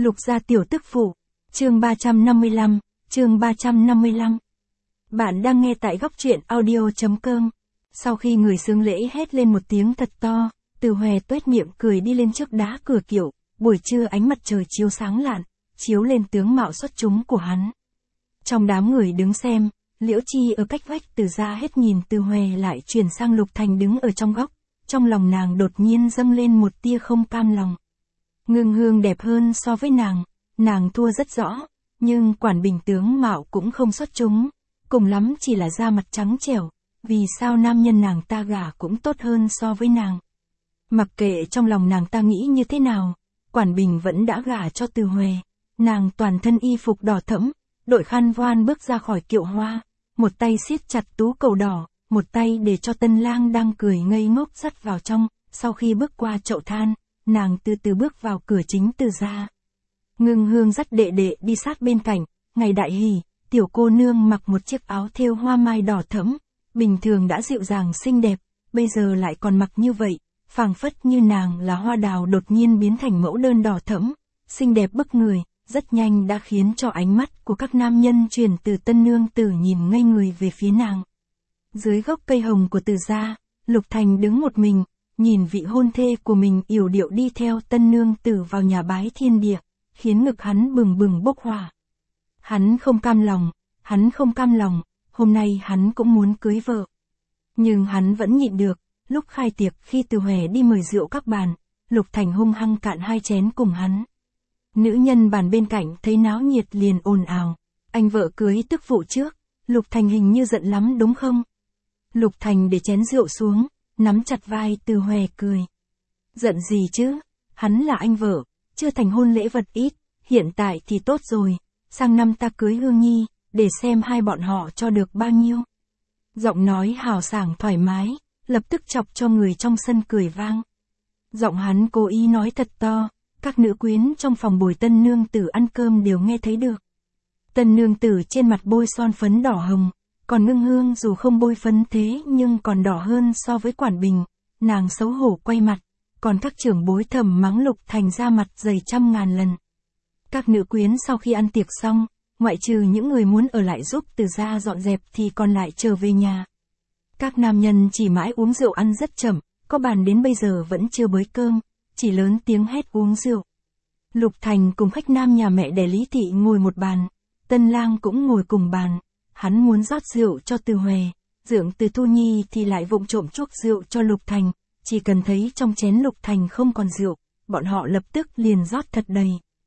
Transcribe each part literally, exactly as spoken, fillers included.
Lục gia tiểu tức phụ. Chương ba trăm năm mươi lăm, chương ba trăm năm mươi lăm. Bạn đang nghe tại góc truyện audio.com. Sau khi người xướng lễ hét lên một tiếng thật to, Từ Hòe tuét miệng cười đi lên trước đá cửa kiệu, buổi trưa ánh mặt trời chiếu sáng lạn, chiếu lên tướng mạo xuất chúng của hắn. Trong đám người đứng xem, Liễu Chi ở cách vách Từ gia hết nhìn Từ Hòe lại chuyển sang Lục Thành đứng ở trong góc, trong lòng nàng đột nhiên dâng lên một tia không cam lòng. Ngưng Hương đẹp hơn so với nàng, nàng thua rất rõ, nhưng Quản Bình tướng mạo cũng không xuất chúng, cùng lắm chỉ là da mặt trắng trẻo, vì sao nam nhân nàng ta gả cũng tốt hơn so với nàng. Mặc kệ trong lòng nàng ta nghĩ như thế nào, Quản Bình vẫn đã gả cho Từ Hòe, nàng toàn thân y phục đỏ thẫm, đội khăn voan bước ra khỏi kiệu hoa, một tay siết chặt tú cầu đỏ, một tay để cho tân lang đang cười ngây ngốc dắt vào trong, sau khi bước qua chậu than, nàng từ từ bước vào cửa chính Từ gia. Ngưng Hương dắt đệ đệ đi sát bên cạnh, ngày đại hỷ, tiểu cô nương mặc một chiếc áo thêu hoa mai đỏ thẫm, bình thường đã dịu dàng xinh đẹp, bây giờ lại còn mặc như vậy, phảng phất như nàng là hoa đào đột nhiên biến thành mẫu đơn đỏ thẫm, xinh đẹp bức người, rất nhanh đã khiến cho ánh mắt của các nam nhân chuyển từ tân nương tử nhìn ngây người về phía nàng. Dưới gốc cây hồng của Từ gia, Lục Thành đứng một mình, nhìn vị hôn thê của mình yểu điệu đi theo tân nương tử vào nhà bái thiên địa, khiến ngực hắn bừng bừng bốc hỏa. Hắn không cam lòng, hắn không cam lòng, hôm nay hắn cũng muốn cưới vợ. Nhưng hắn vẫn nhịn được, lúc khai tiệc khi Từ Hòe đi mời rượu các bàn, Lục Thành hung hăng cạn hai chén cùng hắn. Nữ nhân bàn bên cạnh thấy náo nhiệt liền ồn ào, anh vợ cưới tức phụ trước, Lục Thành hình như giận lắm đúng không? Lục Thành để chén rượu xuống, nắm chặt vai Từ Hòe cười. Giận gì chứ, hắn là anh vợ, chưa thành hôn lễ vật ít, hiện tại thì tốt rồi, sang năm ta cưới Hương Nhi, để xem hai bọn họ cho được bao nhiêu. Giọng nói hào sảng thoải mái, lập tức chọc cho người trong sân cười vang. Giọng hắn cố ý nói thật to, các nữ quyến trong phòng bồi tân nương tử ăn cơm đều nghe thấy được. Tân nương tử trên mặt bôi son phấn đỏ hồng, còn Ngưng Hương dù không bôi phấn thế nhưng còn đỏ hơn so với Quản Bình, nàng xấu hổ quay mặt, còn các trưởng bối thầm mắng Lục Thành ra mặt dày trăm ngàn lần. Các nữ quyến sau khi ăn tiệc xong, ngoại trừ những người muốn ở lại giúp Từ gia dọn dẹp thì còn lại trở về nhà. Các nam nhân chỉ mãi uống rượu ăn rất chậm, có bàn đến bây giờ vẫn chưa bới cơm, chỉ lớn tiếng hét uống rượu. Lục Thành cùng khách nam nhà mẹ đẻ Lý Thị ngồi một bàn, tân lang cũng ngồi cùng bàn, hắn muốn rót rượu cho Từ Hòe, dượng Từ Thu Nhi thì lại vụng trộm chuốc rượu cho Lục Thành, chỉ cần thấy trong chén Lục Thành không còn rượu, bọn họ lập tức liền rót thật đầy.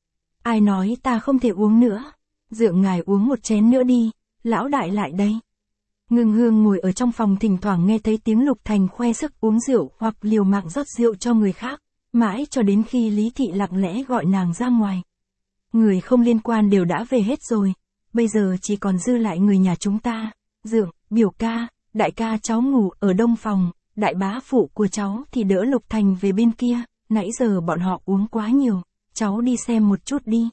Ai nói ta không thể uống nữa, dượng ngài uống một chén nữa đi, lão đại lại đây. Ngưng Hương ngồi ở trong phòng thỉnh thoảng nghe thấy tiếng Lục Thành khoe sức uống rượu hoặc liều mạng rót rượu cho người khác, mãi cho đến khi Lý Thị lặng lẽ gọi nàng ra ngoài. Người không liên quan đều đã về hết rồi, bây giờ chỉ còn dư lại người nhà chúng ta, dượng, biểu ca, đại ca cháu ngủ ở đông phòng, đại bá phụ của cháu thì đỡ Lục Thành về bên kia, nãy giờ bọn họ uống quá nhiều, cháu đi xem một chút đi.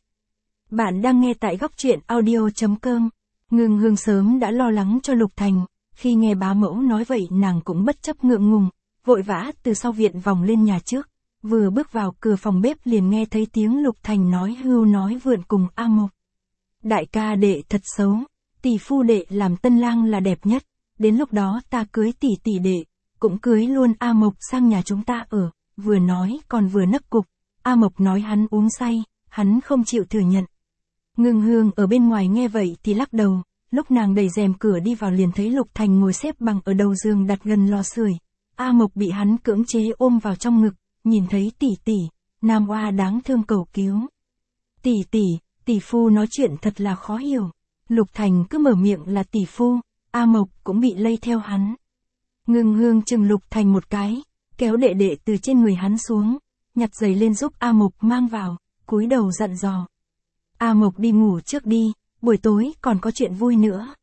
Bạn đang nghe tại góc truyện audio.com. Ngưng Hương sớm đã lo lắng cho Lục Thành, khi nghe bá mẫu nói vậy nàng cũng bất chấp ngượng ngùng, vội vã từ sau viện vòng lên nhà trước, vừa bước vào cửa phòng bếp liền nghe thấy tiếng Lục Thành nói hưu nói vượn cùng A Mộc. Đại ca đệ thật xấu, tỷ phu đệ làm tân lang là đẹp nhất, đến lúc đó ta cưới tỷ tỷ đệ, cũng cưới luôn A Mộc sang nhà chúng ta ở, vừa nói còn vừa nấc cục, A Mộc nói hắn uống say, hắn không chịu thừa nhận. Ngưng Hương ở bên ngoài nghe vậy thì lắc đầu, lúc nàng đẩy rèm cửa đi vào liền thấy Lục Thành ngồi xếp bằng ở đầu giường đặt gần lò sưởi, A Mộc bị hắn cưỡng chế ôm vào trong ngực, nhìn thấy tỷ tỷ, nam oa đáng thương cầu cứu. Tỷ tỷ, tỷ phu nói chuyện thật là khó hiểu, Lục Thành cứ mở miệng là tỷ phu, A Mộc cũng bị lây theo hắn. Ngưng Hương chừng Lục Thành một cái, kéo đệ đệ từ trên người hắn xuống, nhặt giày lên giúp A Mộc mang vào, cúi đầu dặn dò. A Mộc đi ngủ trước đi, buổi tối còn có chuyện vui nữa.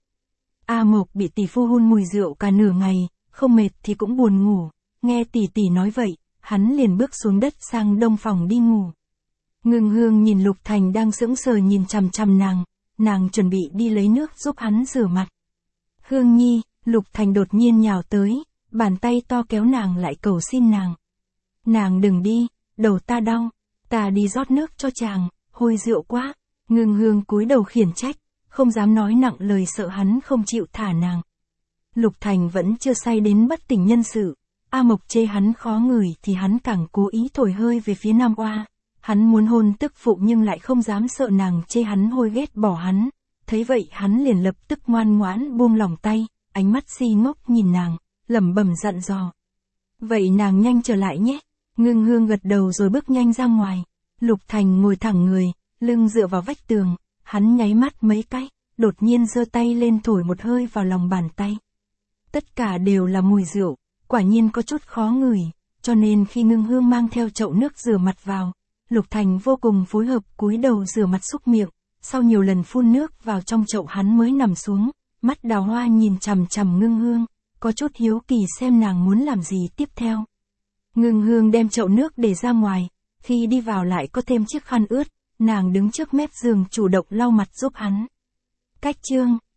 A Mộc bị tỷ phu hun mùi rượu cả nửa ngày, không mệt thì cũng buồn ngủ, nghe tỷ tỷ nói vậy, hắn liền bước xuống đất sang đông phòng đi ngủ. Ngưng Hương nhìn Lục Thành đang sững sờ nhìn chằm chằm nàng, nàng chuẩn bị đi lấy nước giúp hắn rửa mặt. Hương Nhi, Lục Thành đột nhiên nhào tới, bàn tay to kéo nàng lại cầu xin nàng. Nàng đừng đi, đầu ta đau, ta đi rót nước cho chàng, hôi rượu quá. Ngưng Hương cúi đầu khiển trách, không dám nói nặng lời sợ hắn không chịu thả nàng. Lục Thành vẫn chưa say đến bất tỉnh nhân sự. A Mộc chê hắn khó ngửi thì hắn càng cố ý thổi hơi về phía Nam Oa. Hắn muốn hôn tức phụ nhưng lại không dám sợ nàng chê hắn hôi ghét bỏ hắn. Thấy vậy hắn liền lập tức ngoan ngoãn buông lỏng tay, ánh mắt si ngốc nhìn nàng, lẩm bẩm dặn dò. Vậy nàng nhanh trở lại nhé. Ngưng Hương gật đầu rồi bước nhanh ra ngoài. Lục Thành ngồi thẳng người, lưng dựa vào vách tường, hắn nháy mắt mấy cái, đột nhiên giơ tay lên thổi một hơi vào lòng bàn tay. Tất cả đều là mùi rượu, quả nhiên có chút khó ngửi, cho nên khi Ngưng Hương mang theo chậu nước rửa mặt vào, Lục Thành vô cùng phối hợp cúi đầu rửa mặt xúc miệng, sau nhiều lần phun nước vào trong chậu hắn mới nằm xuống, mắt đào hoa nhìn chằm chằm Ngưng Hương, có chút hiếu kỳ xem nàng muốn làm gì tiếp theo. Ngưng Hương đem chậu nước để ra ngoài, khi đi vào lại có thêm chiếc khăn ướt, nàng đứng trước mép giường chủ động lau mặt giúp hắn. Cách chương